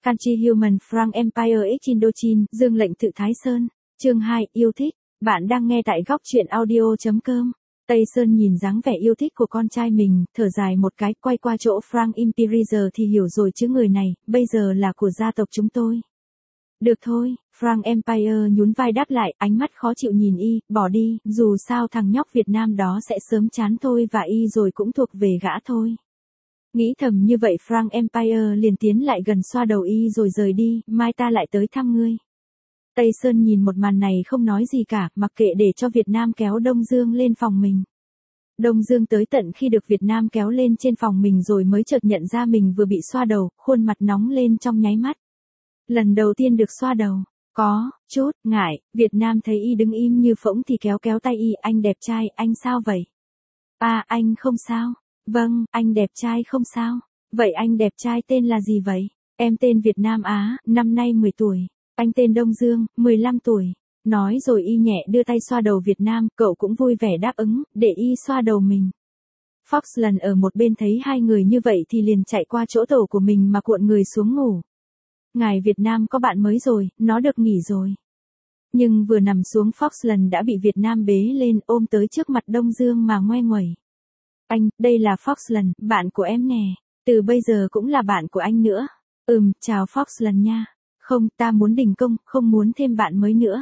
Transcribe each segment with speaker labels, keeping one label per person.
Speaker 1: Country Human Frank Empire X Indochine, Dương lệnh tự Thái Sơn. Chương 2, yêu thích. Bạn đang nghe tại góc truyện audio.com. Tây Sơn nhìn dáng vẻ yêu thích của con trai mình, thở dài một cái, quay qua chỗ Frank Empire thì hiểu rồi chứ người này, bây giờ là của gia tộc chúng tôi. Được thôi, Frank Empire nhún vai đáp lại, ánh mắt khó chịu nhìn y, bỏ đi, dù sao thằng nhóc Việt Nam đó sẽ sớm chán thôi và y rồi cũng thuộc về gã thôi. Nghĩ thầm như vậy Frank Empire liền tiến lại gần xoa đầu y rồi rời đi, mai ta lại tới thăm ngươi. Tây Sơn nhìn một màn này không nói gì cả, mặc kệ để cho Việt Nam kéo Đông Dương lên phòng mình. Đông Dương tới tận khi được Việt Nam kéo lên trên phòng mình rồi mới chợt nhận ra mình vừa bị xoa đầu, khuôn mặt nóng lên trong nháy mắt. Lần đầu tiên được xoa đầu, có chút ngại, Việt Nam thấy y đứng im như phỗng thì kéo kéo tay y, anh đẹp trai, anh sao vậy? Anh không sao. Vâng, anh đẹp trai không sao. Vậy anh đẹp trai tên là gì vậy? Em tên Việt Nam Á, năm nay 10 tuổi. Anh tên Đông Dương, 15 tuổi. Nói rồi y nhẹ đưa tay xoa đầu Việt Nam, cậu cũng vui vẻ đáp ứng, để y xoa đầu mình. Fox lần ở một bên thấy hai người như vậy thì liền chạy qua chỗ tổ của mình mà cuộn người xuống ngủ. Ngài Việt Nam có bạn mới rồi, nó được nghỉ rồi. Nhưng vừa nằm xuống Fox lần đã bị Việt Nam bế lên ôm tới trước mặt Đông Dương mà ngoe nguẩy. Anh, đây là Fox lần, bạn của em nè. Từ bây giờ cũng là bạn của anh nữa. Chào Fox lần nha. Không, ta muốn đình công, không muốn thêm bạn mới nữa.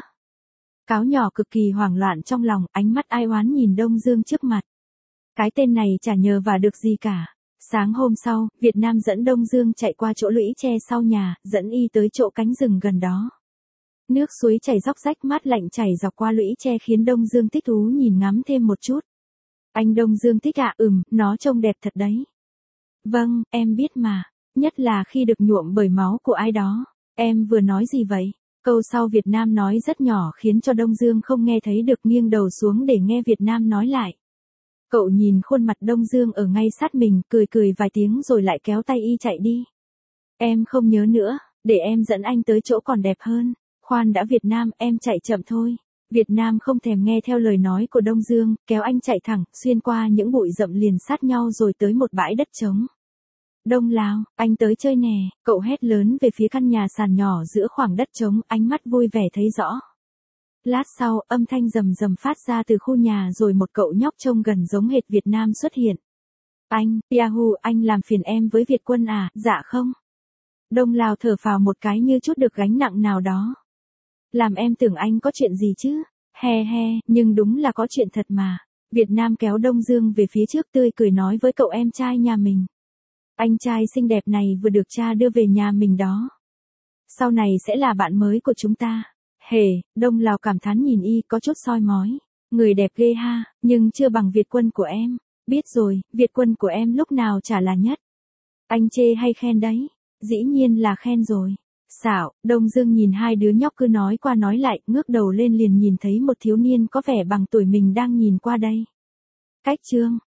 Speaker 1: Cáo nhỏ cực kỳ hoảng loạn trong lòng, ánh mắt ai oán nhìn Đông Dương trước mặt. Cái tên này chả nhờ và được gì cả. Sáng hôm sau, Việt Nam dẫn Đông Dương chạy qua chỗ lũy tre sau nhà, dẫn y tới chỗ cánh rừng gần đó. Nước suối chảy róc rách mát lạnh chảy dọc qua lũy tre khiến Đông Dương thích thú nhìn ngắm thêm một chút. Anh Đông Dương thích ạ, nó trông đẹp thật đấy. Vâng, em biết mà. Nhất là khi được nhuộm bởi máu của ai đó. Em vừa nói gì vậy? Câu sau Việt Nam nói rất nhỏ khiến cho Đông Dương không nghe thấy được, nghiêng đầu xuống để nghe Việt Nam nói lại. Cậu nhìn khuôn mặt Đông Dương ở ngay sát mình, cười cười vài tiếng rồi lại kéo tay y chạy đi. Em không nhớ nữa, để em dẫn anh tới chỗ còn đẹp hơn. Khoan đã Việt Nam, em chạy chậm thôi. Việt Nam không thèm nghe theo lời nói của Đông Dương, kéo anh chạy thẳng, xuyên qua những bụi rậm liền sát nhau rồi tới một bãi đất trống. Đông Lào, anh tới chơi nè, cậu hét lớn về phía căn nhà sàn nhỏ giữa khoảng đất trống, ánh mắt vui vẻ thấy rõ. Lát sau, âm thanh rầm rầm phát ra từ khu nhà rồi một cậu nhóc trông gần giống hệt Việt Nam xuất hiện. Anh, Yahoo, anh làm phiền em với Việt Quân à? Dạ không. Đông Lào thở phào một cái như chút được gánh nặng nào đó. Làm em tưởng anh có chuyện gì chứ? He he, nhưng đúng là có chuyện thật mà. Việt Nam kéo Đông Dương về phía trước tươi cười nói với cậu em trai nhà mình. Anh trai xinh đẹp này vừa được cha đưa về nhà mình đó. Sau này sẽ là bạn mới của chúng ta. Hề, Đông Lào cảm thán nhìn y có chút soi mói. Người đẹp ghê ha, nhưng chưa bằng Việt Quân của em. Biết rồi, Việt Quân của em lúc nào chả là nhất. Anh chê hay khen đấy? Dĩ nhiên là khen rồi. Xảo, Đông Dương nhìn hai đứa nhóc cứ nói qua nói lại, ngước đầu lên liền nhìn thấy một thiếu niên có vẻ bằng tuổi mình đang nhìn qua đây. Cách chương